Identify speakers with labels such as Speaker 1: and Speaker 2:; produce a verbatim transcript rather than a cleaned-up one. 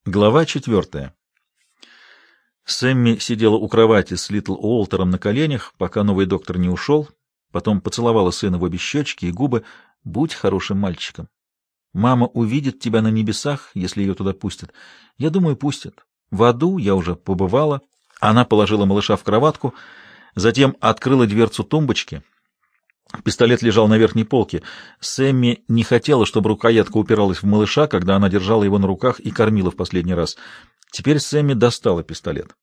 Speaker 1: Глава четвертая. Сэмми сидела у кровати с Литл Уолтером на коленях, пока новый доктор не ушел, потом поцеловала сына в обе щечки и губы. «Будь хорошим мальчиком. Мама увидит тебя на небесах, если ее туда пустят. Я думаю, пустят. В аду я уже побывала». Она положила малыша в кроватку, затем открыла дверцу тумбочки. Пистолет лежал на верхней полке. Сэмми не хотела, чтобы рукоятка упиралась в малыша, когда она держала его на руках и кормила в последний раз. Теперь Сэмми достала пистолет.